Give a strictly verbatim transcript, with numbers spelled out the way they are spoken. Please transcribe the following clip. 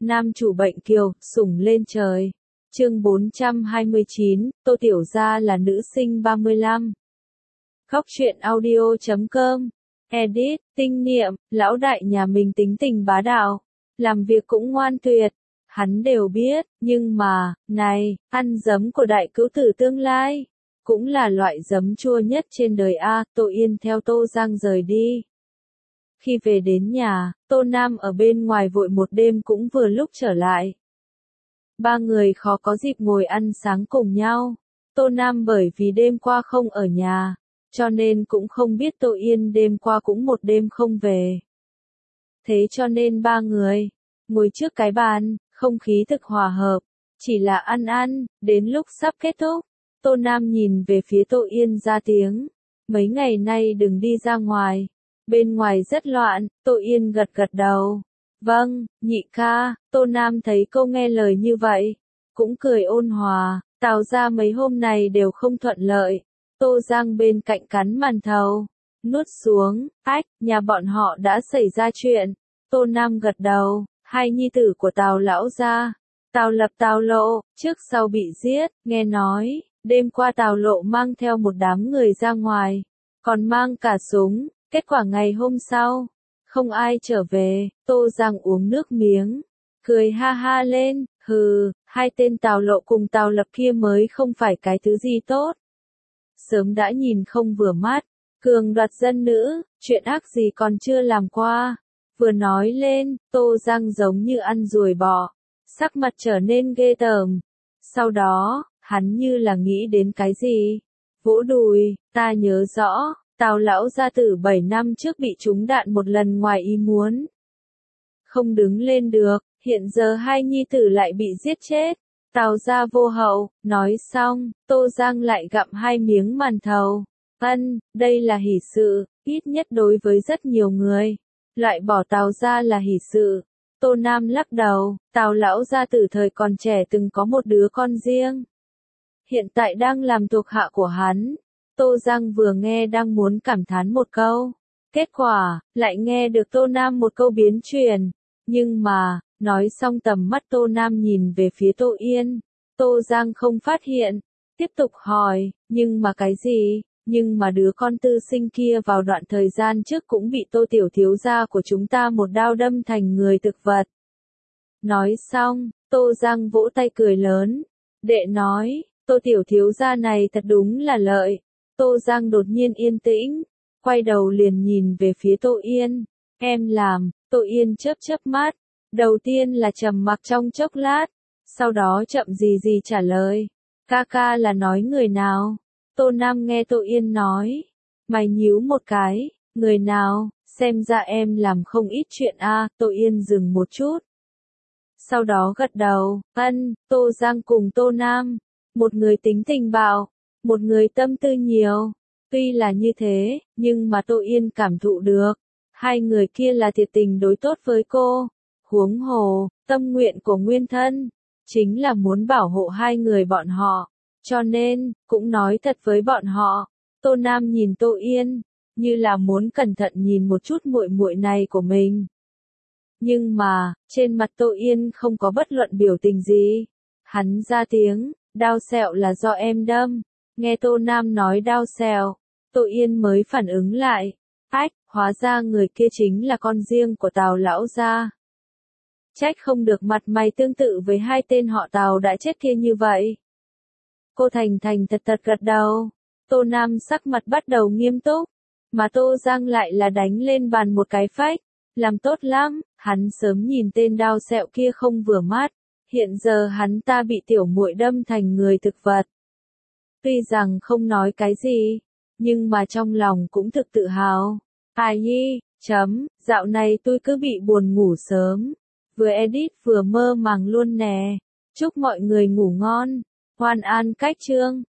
Nam chủ bệnh kiều, sủng lên trời. Chương bốn trăm hai mươi chín, Tô Tiểu Gia là nữ sinh ba mươi lăm. Góc truyện audio chấm com. Edit, tinh niệm, lão đại nhà mình tính tình bá đạo. Làm việc cũng ngoan tuyệt. Hắn đều biết, nhưng mà, này, ăn giấm của đại cữu tử tương lai. Cũng là loại giấm chua nhất trên đời A. Tô Yên theo Tô Giang rời đi. Khi về đến nhà, Tô Nam ở bên ngoài vội một đêm cũng vừa lúc trở lại. Ba người khó có dịp ngồi ăn sáng cùng nhau. Tô Nam bởi vì đêm qua không ở nhà, cho nên cũng không biết Tô Yên đêm qua cũng một đêm không về. Thế cho nên ba người ngồi trước cái bàn, không khí thực hòa hợp, chỉ là ăn ăn, đến lúc sắp kết thúc, Tô Nam nhìn về phía Tô Yên ra tiếng, mấy ngày nay đừng đi ra ngoài, bên ngoài rất loạn. Tô Yên gật gật đầu. Vâng, nhị ca. Tô Nam thấy cô nghe lời như vậy, cũng cười ôn hòa. Tào ra mấy hôm này đều không thuận lợi. Tô Giang bên cạnh cắn màn thầu, nuốt xuống. Ách, nhà bọn họ đã xảy ra chuyện. Tô Nam gật đầu. Hai nhi tử của Tào lão gia, Tào Lập Tào Lộ, trước sau bị giết. Nghe nói, đêm qua Tào Lộ mang theo một đám người ra ngoài, còn mang cả súng. Kết quả ngày hôm sau, không ai trở về. Tô Giang uống nước miếng, cười ha ha lên. Hừ, hai tên Tào Lộ cùng Tào Lập kia mới không phải cái thứ gì tốt. Sớm đã nhìn không vừa mắt, cường đoạt dân nữ, chuyện ác gì còn chưa làm qua. Vừa nói lên, Tô Giang giống như ăn ruồi bọ, sắc mặt trở nên ghê tởm. Sau đó, hắn như là nghĩ đến cái gì, vỗ đùi. Ta nhớ rõ, Tào lão gia tử bảy năm trước bị trúng đạn một lần ngoài ý muốn, không đứng lên được, hiện giờ hai nhi tử lại bị giết chết. Tào gia vô hậu. Nói xong, Tô Giang lại gặm hai miếng màn thầu. Ân, đây là hỷ sự, ít nhất đối với rất nhiều người. Loại bỏ Tào gia là hỷ sự. Tô Nam lắc đầu. Tào lão gia tử thời còn trẻ từng có một đứa con riêng, hiện tại đang làm thuộc hạ của hắn. Tô Giang vừa nghe đang muốn cảm thán một câu, kết quả, lại nghe được Tô Nam một câu biến chuyển. Nhưng mà, nói xong tầm mắt Tô Nam nhìn về phía Tô Yên. Tô Giang không phát hiện, tiếp tục hỏi, nhưng mà cái gì? Nhưng mà đứa con tư sinh kia vào đoạn thời gian trước cũng bị Tô tiểu thiếu gia của chúng ta một đao đâm thành người thực vật. Nói xong, Tô Giang vỗ tay cười lớn. Đệ nói, Tô tiểu thiếu gia này thật đúng là lợi. Tô Giang đột nhiên yên tĩnh, quay đầu liền nhìn về phía Tô Yên. Em làm. Tô Yên chớp chớp mắt, đầu tiên là trầm mặc trong chốc lát, sau đó chậm gì gì trả lời. Ca ca là nói người nào? Tô Nam nghe Tô Yên nói, mày nhíu một cái. Người nào? Xem ra em làm không ít chuyện a. À. Tô Yên dừng một chút, sau đó gật đầu. Ân. Tô Giang cùng Tô Nam, một người tính tình bạo, một người tâm tư nhiều. Tuy là như thế, nhưng mà Tô Yên cảm thụ được, hai người kia là thiệt tình đối tốt với cô. Huống hồ, tâm nguyện của nguyên thân chính là muốn bảo hộ hai người bọn họ, cho nên cũng nói thật với bọn họ. Tô Nam nhìn Tô Yên, như là muốn cẩn thận nhìn một chút muội muội này của mình. Nhưng mà, trên mặt Tô Yên không có bất luận biểu tình gì. Hắn ra tiếng, đao sẹo là do em đâm. Nghe Tô Nam nói đao sẹo, Tô Yên mới phản ứng lại. Ách, hóa ra người kia chính là con riêng của Tào lão gia. Trách không được mặt mày tương tự với hai tên họ Tào đã chết kia như vậy. Cô Thành Thành thật thật gật đầu. Tô Nam sắc mặt bắt đầu nghiêm túc, mà Tô Giang lại là đánh lên bàn một cái phách. Làm tốt lắm, hắn sớm nhìn tên đao sẹo kia không vừa mắt. Hiện giờ hắn ta bị tiểu muội đâm thành người thực vật. Tuy rằng không nói cái gì, nhưng mà trong lòng cũng thực tự hào. Ai nhi, chấm, dạo này tôi cứ bị buồn ngủ sớm. Vừa edit vừa mơ màng luôn nè. Chúc mọi người ngủ ngon. Hoan an cách chương.